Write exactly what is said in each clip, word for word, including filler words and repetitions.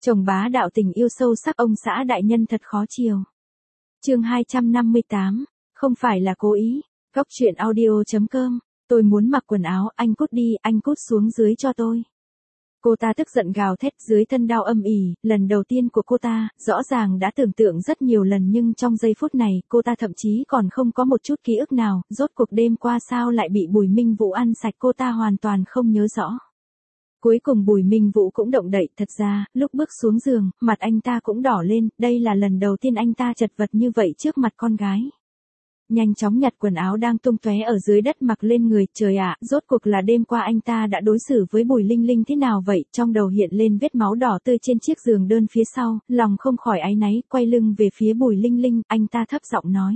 Chồng bá đạo tình yêu sâu sắc ông xã đại nhân thật khó chiều. Chương hai trăm năm mươi tám, không phải là cố ý. Góc truyện audio chấm com. Tôi muốn mặc quần áo, anh cút đi, anh cút xuống dưới cho tôi. Cô ta tức giận gào thét, dưới thân đau âm ỉ, lần đầu tiên của cô ta, rõ ràng đã tưởng tượng rất nhiều lần nhưng trong giây phút này, cô ta thậm chí còn không có một chút ký ức nào, rốt cuộc đêm qua sao lại bị Bùi Minh Vũ ăn sạch cô ta hoàn toàn không nhớ rõ. Cuối cùng Bùi Minh Vũ cũng động đậy, thật ra, lúc bước xuống giường, mặt anh ta cũng đỏ lên, đây là lần đầu tiên anh ta chật vật như vậy trước mặt con gái. Nhanh chóng nhặt quần áo đang tung tóe ở dưới đất mặc lên người, trời ạ, rốt cuộc là đêm qua anh ta đã đối xử với Bùi Linh Linh thế nào vậy, trong đầu hiện lên vết máu đỏ tươi trên chiếc giường đơn phía sau, lòng không khỏi áy náy, quay lưng về phía Bùi Linh Linh, anh ta thấp giọng nói.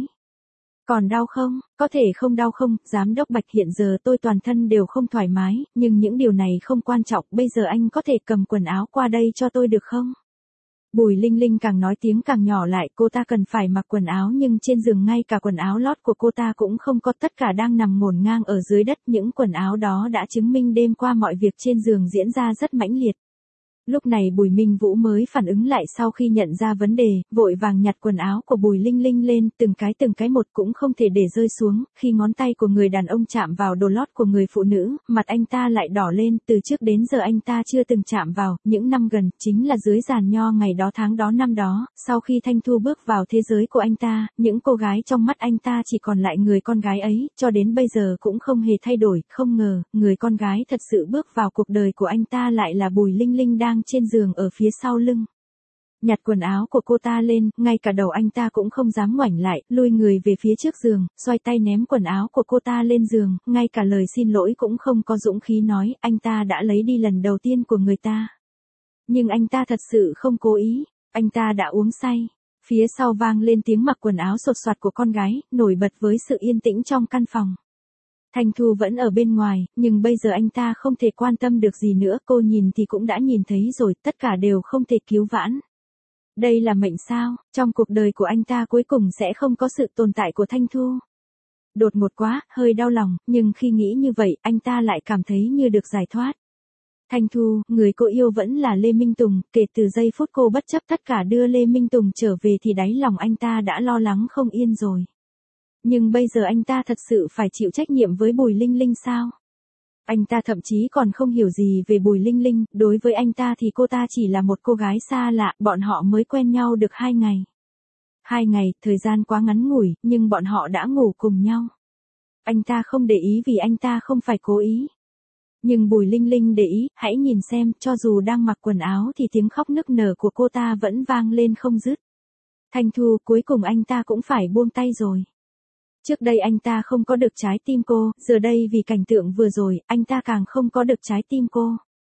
Còn đau không? Có thể không đau không, giám đốc Bạch, hiện giờ tôi toàn thân đều không thoải mái, nhưng những điều này không quan trọng, bây giờ anh có thể cầm quần áo qua đây cho tôi được không? Bùi Linh Linh càng nói tiếng càng nhỏ lại, cô ta cần phải mặc quần áo nhưng trên giường ngay cả quần áo lót của cô ta cũng không có, tất cả đang nằm ngổn ngang ở dưới đất, những quần áo đó đã chứng minh đêm qua mọi việc trên giường diễn ra rất mãnh liệt. Lúc này Bùi Minh Vũ mới phản ứng lại sau khi nhận ra vấn đề, vội vàng nhặt quần áo của Bùi Linh Linh lên, từng cái từng cái một cũng không thể để rơi xuống, khi ngón tay của người đàn ông chạm vào đồ lót của người phụ nữ, mặt anh ta lại đỏ lên, từ trước đến giờ anh ta chưa từng chạm vào, những năm gần, chính là dưới giàn nho ngày đó tháng đó năm đó, sau khi Thanh Thu bước vào thế giới của anh ta, những cô gái trong mắt anh ta chỉ còn lại người con gái ấy, cho đến bây giờ cũng không hề thay đổi, không ngờ, người con gái thật sự bước vào cuộc đời của anh ta lại là Bùi Linh Linh đang trên giường ở phía sau lưng. Nhặt quần áo của cô ta lên, ngay cả đầu anh ta cũng không dám ngoảnh lại, lui người về phía trước giường, xoay tay ném quần áo của cô ta lên giường, ngay cả lời xin lỗi cũng không có dũng khí nói, anh ta đã lấy đi lần đầu tiên của người ta. Nhưng anh ta thật sự không cố ý, anh ta đã uống say. Phía sau vang lên tiếng mặc quần áo sột soạt của con gái, nổi bật với sự yên tĩnh trong căn phòng. Thanh Thu vẫn ở bên ngoài, nhưng bây giờ anh ta không thể quan tâm được gì nữa, cô nhìn thì cũng đã nhìn thấy rồi, tất cả đều không thể cứu vãn. Đây là mệnh sao, trong cuộc đời của anh ta cuối cùng sẽ không có sự tồn tại của Thanh Thu. Đột ngột quá, hơi đau lòng, nhưng khi nghĩ như vậy, anh ta lại cảm thấy như được giải thoát. Thanh Thu, người cô yêu vẫn là Lê Minh Tùng, kể từ giây phút cô bất chấp tất cả đưa Lê Minh Tùng trở về thì đáy lòng anh ta đã lo lắng không yên rồi. Nhưng bây giờ anh ta thật sự phải chịu trách nhiệm với Bùi Linh Linh sao? Anh ta thậm chí còn không hiểu gì về Bùi Linh Linh, đối với anh ta thì cô ta chỉ là một cô gái xa lạ, bọn họ mới quen nhau được hai ngày. Hai ngày, thời gian quá ngắn ngủi, nhưng bọn họ đã ngủ cùng nhau. Anh ta không để ý vì anh ta không phải cố ý. Nhưng Bùi Linh Linh để ý, hãy nhìn xem, cho dù đang mặc quần áo thì tiếng khóc nức nở của cô ta vẫn vang lên không dứt. Thanh Thu, cuối cùng anh ta cũng phải buông tay rồi. Trước đây anh ta không có được trái tim cô, giờ đây vì cảnh tượng vừa rồi, anh ta càng không có được trái tim cô.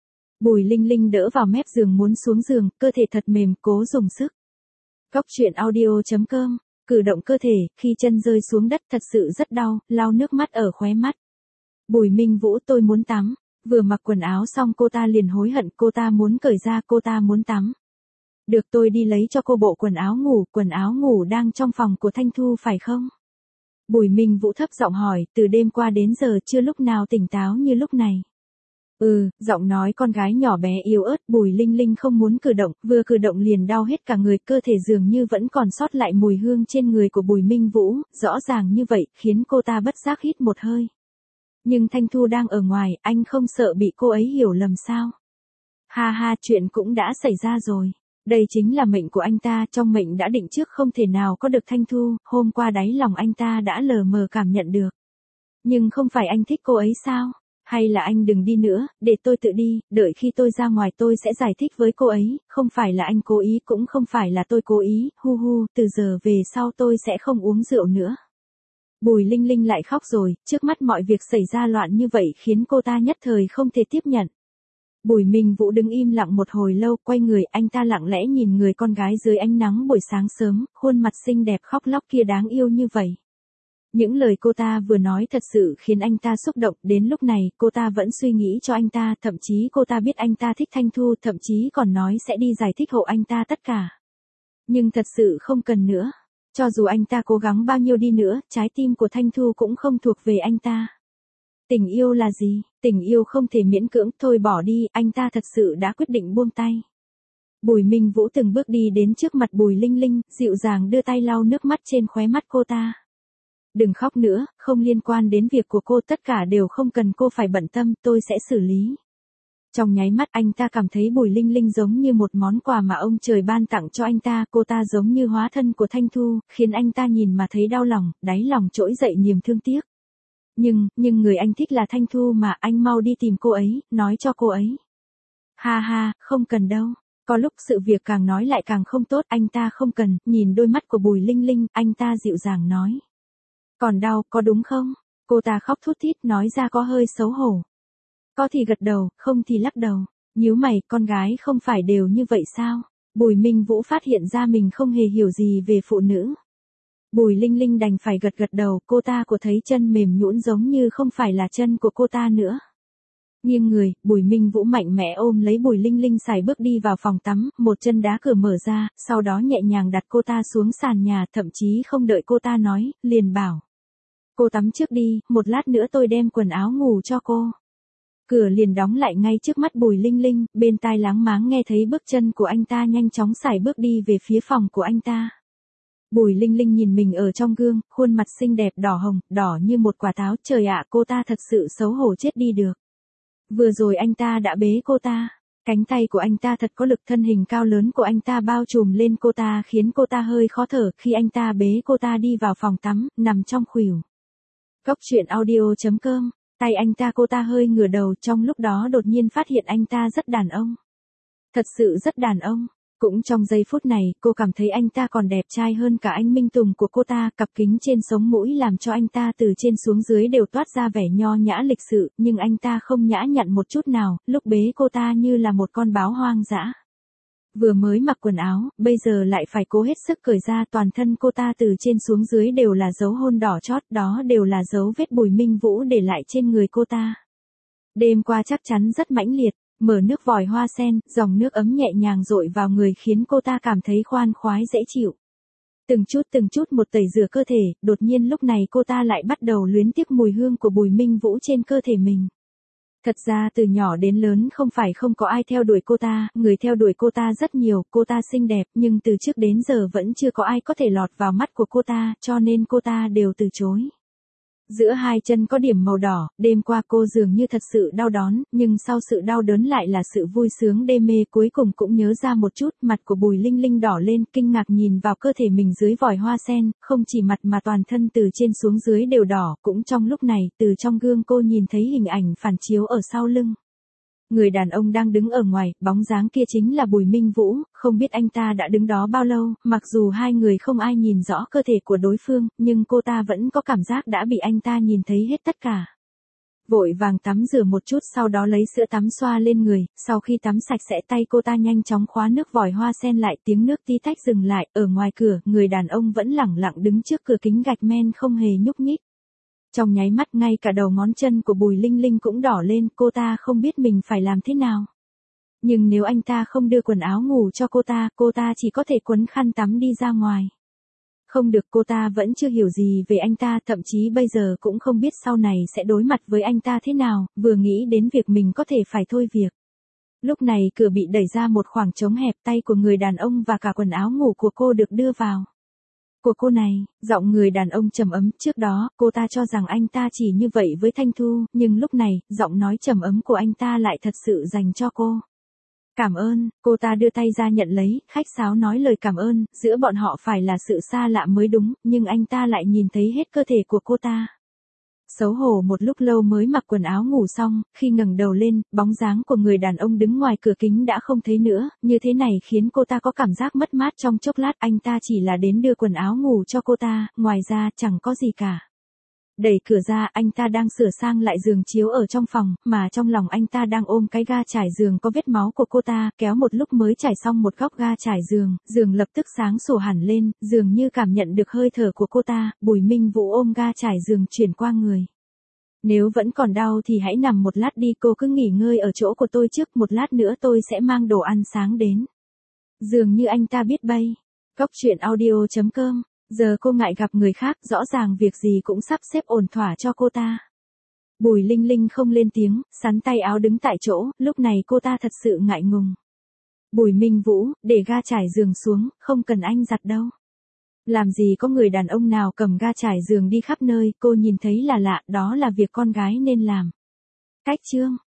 Bùi Linh Linh đỡ vào mép giường muốn xuống giường, cơ thể thật mềm, cố dùng sức. Góc truyện audio chấm com, cử động cơ thể, khi chân rơi xuống đất thật sự rất đau, lau nước mắt ở khóe mắt. Bùi Minh Vũ, tôi muốn tắm. Vừa mặc quần áo xong cô ta liền hối hận, cô ta muốn cởi ra, cô ta muốn tắm. Được, tôi đi lấy cho cô bộ quần áo ngủ, quần áo ngủ đang trong phòng của Thanh Thu phải không? Bùi Minh Vũ thấp giọng hỏi, từ đêm qua đến giờ chưa lúc nào tỉnh táo như lúc này. Ừ, giọng nói con gái nhỏ bé yếu ớt, Bùi Linh Linh không muốn cử động, vừa cử động liền đau hết cả người, cơ thể dường như vẫn còn sót lại mùi hương trên người của Bùi Minh Vũ, rõ ràng như vậy, khiến cô ta bất giác hít một hơi. Nhưng Thanh Thu đang ở ngoài, anh không sợ bị cô ấy hiểu lầm sao? Ha ha, chuyện cũng đã xảy ra rồi. Đây chính là mệnh của anh ta, trong mệnh đã định trước không thể nào có được Thanh Thu, hôm qua đáy lòng anh ta đã lờ mờ cảm nhận được. Nhưng không phải anh thích cô ấy sao? Hay là anh đừng đi nữa, để tôi tự đi, đợi khi tôi ra ngoài tôi sẽ giải thích với cô ấy, không phải là anh cố ý cũng không phải là tôi cố ý, hu hu, từ giờ về sau tôi sẽ không uống rượu nữa. Bùi Linh Linh lại khóc rồi, trước mắt mọi việc xảy ra loạn như vậy khiến cô ta nhất thời không thể tiếp nhận. Bùi Minh Vũ đứng im lặng một hồi lâu, quay người, anh ta lặng lẽ nhìn người con gái dưới ánh nắng buổi sáng sớm, khuôn mặt xinh đẹp khóc lóc kia đáng yêu như vậy. Những lời cô ta vừa nói thật sự khiến anh ta xúc động, đến lúc này, cô ta vẫn suy nghĩ cho anh ta, thậm chí cô ta biết anh ta thích Thanh Thu, thậm chí còn nói sẽ đi giải thích hộ anh ta tất cả. Nhưng thật sự không cần nữa. Cho dù anh ta cố gắng bao nhiêu đi nữa, trái tim của Thanh Thu cũng không thuộc về anh ta. Tình yêu là gì? Tình yêu không thể miễn cưỡng, thôi bỏ đi, anh ta thật sự đã quyết định buông tay. Bùi Minh Vũ từng bước đi đến trước mặt Bùi Linh Linh, dịu dàng đưa tay lau nước mắt trên khóe mắt cô ta. Đừng khóc nữa, không liên quan đến việc của cô, tất cả đều không cần cô phải bận tâm, tôi sẽ xử lý. Trong nháy mắt anh ta cảm thấy Bùi Linh Linh giống như một món quà mà ông trời ban tặng cho anh ta, cô ta giống như hóa thân của Thanh Thu, khiến anh ta nhìn mà thấy đau lòng, đáy lòng trỗi dậy niềm thương tiếc. Nhưng, nhưng người anh thích là Thanh Thu mà, anh mau đi tìm cô ấy, nói cho cô ấy. Ha ha, không cần đâu. Có lúc sự việc càng nói lại càng không tốt, anh ta không cần, nhìn đôi mắt của Bùi Linh Linh, anh ta dịu dàng nói. Còn đau, có đúng không? Cô ta khóc thút thít nói ra có hơi xấu hổ. Có thì gật đầu, không thì lắc đầu. Nhíu mày, con gái không phải đều như vậy sao? Bùi Minh Vũ phát hiện ra mình không hề hiểu gì về phụ nữ. Bùi Linh Linh đành phải gật gật đầu, cô ta của thấy chân mềm nhũn giống như không phải là chân của cô ta nữa. Nghiêng người, Bùi Minh Vũ mạnh mẽ ôm lấy Bùi Linh Linh sải bước đi vào phòng tắm, một chân đá cửa mở ra, sau đó nhẹ nhàng đặt cô ta xuống sàn nhà, thậm chí không đợi cô ta nói, liền bảo. Cô tắm trước đi, một lát nữa tôi đem quần áo ngủ cho cô. Cửa liền đóng lại ngay trước mắt Bùi Linh Linh, bên tai láng máng nghe thấy bước chân của anh ta nhanh chóng sải bước đi về phía phòng của anh ta. Bùi Linh Linh nhìn mình ở trong gương, khuôn mặt xinh đẹp đỏ hồng, đỏ như một quả táo, trời ạ, cô ta thật sự xấu hổ chết đi được. Vừa rồi anh ta đã bế cô ta, cánh tay của anh ta thật có lực, thân hình cao lớn của anh ta bao trùm lên cô ta khiến cô ta hơi khó thở khi anh ta bế cô ta đi vào phòng tắm, nằm trong khuỷu. Cốc truyện audio chấm com, tay anh ta cô ta hơi ngửa đầu, trong lúc đó đột nhiên phát hiện anh ta rất đàn ông. Thật sự rất đàn ông. Cũng trong giây phút này, cô cảm thấy anh ta còn đẹp trai hơn cả anh Minh Tùng của cô ta, cặp kính trên sống mũi làm cho anh ta từ trên xuống dưới đều toát ra vẻ nho nhã lịch sự, nhưng anh ta không nhã nhặn một chút nào, lúc bế cô ta như là một con báo hoang dã. Vừa mới mặc quần áo, bây giờ lại phải cố hết sức cởi ra, toàn thân cô ta từ trên xuống dưới đều là dấu hôn đỏ chót, đó đều là dấu vết Bùi Minh Vũ để lại trên người cô ta. Đêm qua chắc chắn rất mãnh liệt. Mở nước vòi hoa sen, dòng nước ấm nhẹ nhàng dội vào người khiến cô ta cảm thấy khoan khoái dễ chịu. Từng chút từng chút một tẩy rửa cơ thể, đột nhiên lúc này cô ta lại bắt đầu luyến tiếc mùi hương của Bùi Minh Vũ trên cơ thể mình. Thật ra từ nhỏ đến lớn không phải không có ai theo đuổi cô ta, người theo đuổi cô ta rất nhiều, cô ta xinh đẹp, nhưng từ trước đến giờ vẫn chưa có ai có thể lọt vào mắt của cô ta, cho nên cô ta đều từ chối. Giữa hai chân có điểm màu đỏ, đêm qua cô dường như thật sự đau đớn, nhưng sau sự đau đớn lại là sự vui sướng đê mê, cuối cùng cũng nhớ ra một chút, mặt của Bùi Linh Linh đỏ lên, kinh ngạc nhìn vào cơ thể mình dưới vòi hoa sen, không chỉ mặt mà toàn thân từ trên xuống dưới đều đỏ, cũng trong lúc này, từ trong gương cô nhìn thấy hình ảnh phản chiếu ở sau lưng. Người đàn ông đang đứng ở ngoài, bóng dáng kia chính là Bùi Minh Vũ, không biết anh ta đã đứng đó bao lâu, mặc dù hai người không ai nhìn rõ cơ thể của đối phương, nhưng cô ta vẫn có cảm giác đã bị anh ta nhìn thấy hết tất cả. Vội vàng tắm rửa một chút, sau đó lấy sữa tắm xoa lên người, sau khi tắm sạch sẽ tay cô ta nhanh chóng khóa nước vòi hoa sen lại, tiếng nước tí tách dừng lại, ở ngoài cửa, người đàn ông vẫn lẳng lặng đứng trước cửa kính gạch men không hề nhúc nhích. Trong nháy mắt ngay cả đầu ngón chân của Bùi Linh Linh cũng đỏ lên, cô ta không biết mình phải làm thế nào. Nhưng nếu anh ta không đưa quần áo ngủ cho cô ta, cô ta chỉ có thể quấn khăn tắm đi ra ngoài. Không được, cô ta vẫn chưa hiểu gì về anh ta, thậm chí bây giờ cũng không biết sau này sẽ đối mặt với anh ta thế nào, vừa nghĩ đến việc mình có thể phải thôi việc. Lúc này cửa bị đẩy ra một khoảng trống hẹp, tay của người đàn ông và cả quần áo ngủ của cô được đưa vào. Của cô này, giọng người đàn ông trầm ấm, trước đó, cô ta cho rằng anh ta chỉ như vậy với Thanh Thu, nhưng lúc này, giọng nói trầm ấm của anh ta lại thật sự dành cho cô. Cảm ơn, cô ta đưa tay ra nhận lấy, khách sáo nói lời cảm ơn, giữa bọn họ phải là sự xa lạ mới đúng, nhưng anh ta lại nhìn thấy hết cơ thể của cô ta. Xấu hổ một lúc lâu mới mặc quần áo ngủ xong, khi ngẩng đầu lên, bóng dáng của người đàn ông đứng ngoài cửa kính đã không thấy nữa, như thế này khiến cô ta có cảm giác mất mát trong chốc lát, anh ta chỉ là đến đưa quần áo ngủ cho cô ta, ngoài ra chẳng có gì cả. Đẩy cửa ra, anh ta đang sửa sang lại giường chiếu ở trong phòng, mà trong lòng anh ta đang ôm cái ga trải giường có vết máu của cô ta, kéo một lúc mới trải xong một góc ga trải giường, giường lập tức sáng sủa hẳn lên, dường như cảm nhận được hơi thở của cô ta, Bùi Minh Vũ ôm ga trải giường chuyển qua người. Nếu vẫn còn đau thì hãy nằm một lát đi, cô cứ nghỉ ngơi ở chỗ của tôi trước, một lát nữa tôi sẽ mang đồ ăn sáng đến. Dường như anh ta biết bay. Cốc truyện audio chấm com. Giờ cô ngại gặp người khác, rõ ràng việc gì cũng sắp xếp ổn thỏa cho cô ta. Bùi Linh Linh không lên tiếng, sắn tay áo đứng tại chỗ, lúc này cô ta thật sự ngại ngùng. Bùi Minh Vũ, để ga trải giường xuống, không cần anh giặt đâu. Làm gì có người đàn ông nào cầm ga trải giường đi khắp nơi, cô nhìn thấy là lạ, đó là việc con gái nên làm. Cách chương